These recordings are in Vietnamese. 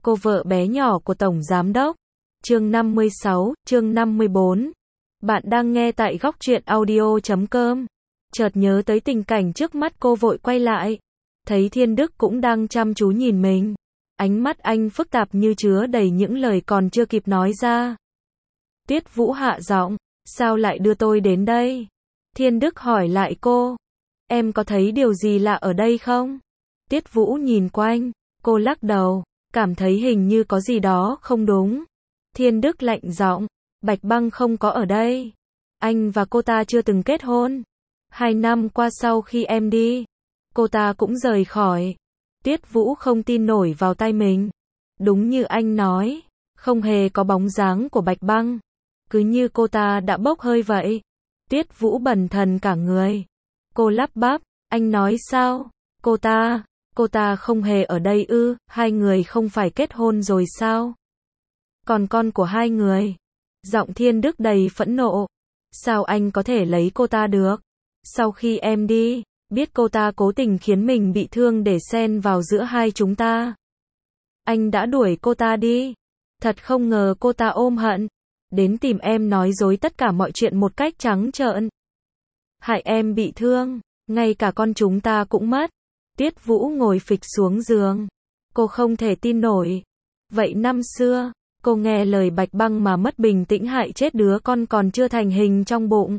cô vợ bé nhỏ của Tổng Giám Đốc. Chương 56, chương 54. Bạn đang nghe tại góc truyện audio.com. Chợt nhớ tới tình cảnh trước mắt cô vội quay lại. Thấy Thiên Đức cũng đang chăm chú nhìn mình. Ánh mắt anh phức tạp như chứa đầy những lời còn chưa kịp nói ra. Tiết Vũ hạ giọng, sao lại đưa tôi đến đây? Thiên Đức hỏi lại cô. Em có thấy điều gì lạ ở đây không? Tiết Vũ nhìn quanh, cô lắc đầu, cảm thấy hình như có gì đó không đúng. Thiên Đức lạnh giọng, Bạch Băng không có ở đây. Anh và cô ta chưa từng kết hôn. 2 năm qua sau khi em đi, cô ta cũng rời khỏi. Tiết Vũ không tin nổi vào tai mình. Đúng như anh nói, không hề có bóng dáng của Bạch Băng. Cứ như cô ta đã bốc hơi vậy. Tiết Vũ bần thần cả người. Cô lắp bắp, anh nói sao? Cô ta không hề ở đây ư? Hai người không phải kết hôn rồi sao? Còn con của hai người? Giọng Thiên Đức đầy phẫn nộ. Sao anh có thể lấy cô ta được? Sau khi em đi, biết cô ta cố tình khiến mình bị thương để xen vào giữa hai chúng ta. Anh đã đuổi cô ta đi. Thật không ngờ cô ta ôm hận. Đến tìm em nói dối tất cả mọi chuyện một cách trắng trợn. Hại em bị thương, ngay cả con chúng ta cũng mất. Tiết Vũ ngồi phịch xuống giường. Cô không thể tin nổi. Vậy năm xưa, cô nghe lời Bạch Băng mà mất bình tĩnh hại chết đứa con còn chưa thành hình trong bụng.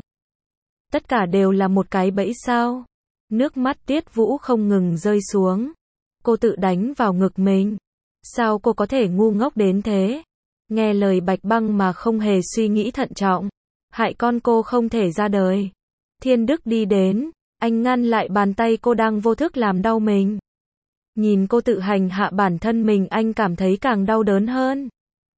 Tất cả đều là một cái bẫy sao? Nước mắt Tiết Vũ không ngừng rơi xuống. Cô tự đánh vào ngực mình. Sao cô có thể ngu ngốc đến thế? Nghe lời Bạch Băng mà không hề suy nghĩ thận trọng. Hại con cô không thể ra đời. Thiên Đức đi đến. Anh ngăn lại bàn tay cô đang vô thức làm đau mình. Nhìn cô tự hành hạ bản thân mình, anh cảm thấy càng đau đớn hơn.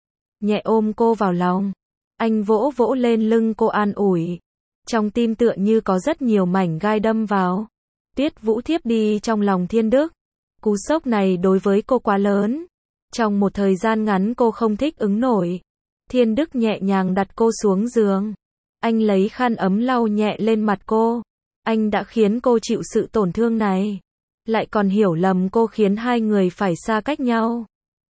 Nhẹ ôm cô vào lòng. Anh vỗ vỗ lên lưng cô an ủi. Trong tim tựa như có rất nhiều mảnh gai đâm vào. Tiết Vũ thiếp đi trong lòng Thiên Đức. Cú sốc này đối với cô quá lớn. Trong một thời gian ngắn cô không thích ứng nổi. Thiên Đức nhẹ nhàng đặt cô xuống giường. Anh lấy khăn ấm lau nhẹ lên mặt cô. Anh đã khiến cô chịu sự tổn thương này. Lại còn hiểu lầm cô khiến hai người phải xa cách nhau.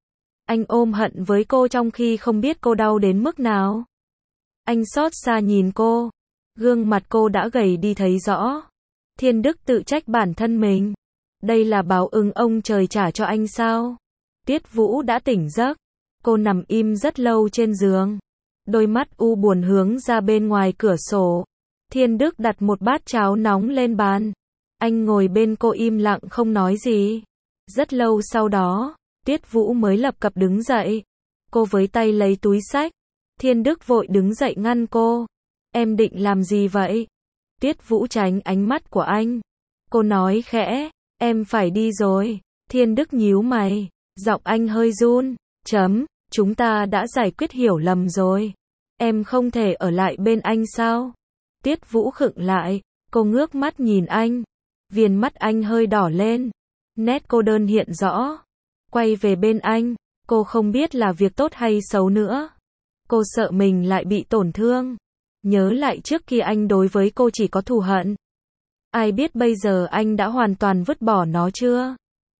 Anh ôm hận với cô trong khi không biết cô đau đến mức nào. Anh xót xa nhìn cô. Gương mặt cô đã gầy đi thấy rõ. Thiên Đức tự trách bản thân mình. Đây là báo ứng ông trời trả cho anh sao? Tiết Vũ đã tỉnh giấc. Cô nằm im rất lâu trên giường. Đôi mắt u buồn hướng ra bên ngoài cửa sổ. Thiên Đức đặt một bát cháo nóng lên bàn. Anh ngồi bên cô im lặng không nói gì. Rất lâu sau đó, Tiết Vũ mới lập cập đứng dậy. Cô với tay lấy túi xách. Thiên Đức vội đứng dậy ngăn cô. Em định làm gì vậy? Tiết Vũ tránh ánh mắt của anh. Cô nói khẽ, em phải đi rồi. Thiên Đức nhíu mày. Giọng anh hơi run. Chúng ta đã giải quyết hiểu lầm rồi. Em không thể ở lại bên anh sao? Tiết Vũ khựng lại. Cô ngước mắt nhìn anh. Viền mắt anh hơi đỏ lên. Nét cô đơn hiện rõ. Quay về bên anh. Cô không biết là việc tốt hay xấu nữa. Cô sợ mình lại bị tổn thương. Nhớ lại trước kia anh đối với cô chỉ có thù hận. Ai biết bây giờ anh đã hoàn toàn vứt bỏ nó chưa?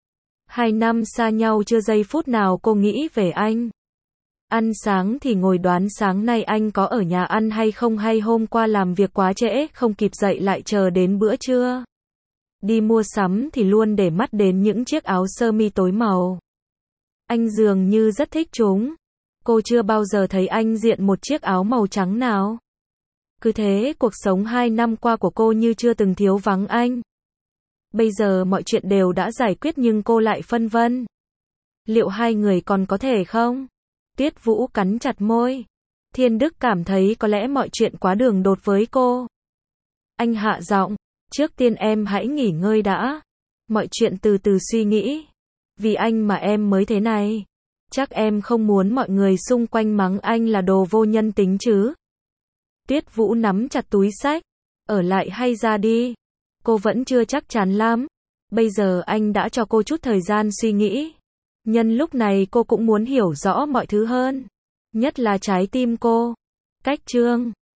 2 năm xa nhau chưa giây phút nào cô nghĩ về anh. Ăn sáng thì ngồi đoán sáng nay anh có ở nhà ăn hay không, hay hôm qua làm việc quá trễ không kịp dậy lại chờ đến bữa trưa. Đi mua sắm thì luôn để mắt đến những chiếc áo sơ mi tối màu. Anh dường như rất thích chúng. Cô chưa bao giờ thấy anh diện một chiếc áo màu trắng nào. Cứ thế cuộc sống 2 năm qua của cô như chưa từng thiếu vắng anh. Bây giờ mọi chuyện đều đã giải quyết nhưng cô lại phân vân. Liệu hai người còn có thể không? Tiết Vũ cắn chặt môi. Thiên Đức cảm thấy có lẽ mọi chuyện quá đường đột với cô. Anh hạ giọng, trước tiên em hãy nghỉ ngơi đã. Mọi chuyện từ từ suy nghĩ. Vì anh mà em mới thế này. Chắc em không muốn mọi người xung quanh mắng anh là đồ vô nhân tính chứ? Tiết Vũ nắm chặt túi xách. Ở lại hay ra đi? Cô vẫn chưa chắc chắn lắm. Bây giờ anh đã cho cô chút thời gian suy nghĩ. Nhân lúc này cô cũng muốn hiểu rõ mọi thứ hơn. Nhất là trái tim cô. Cách chương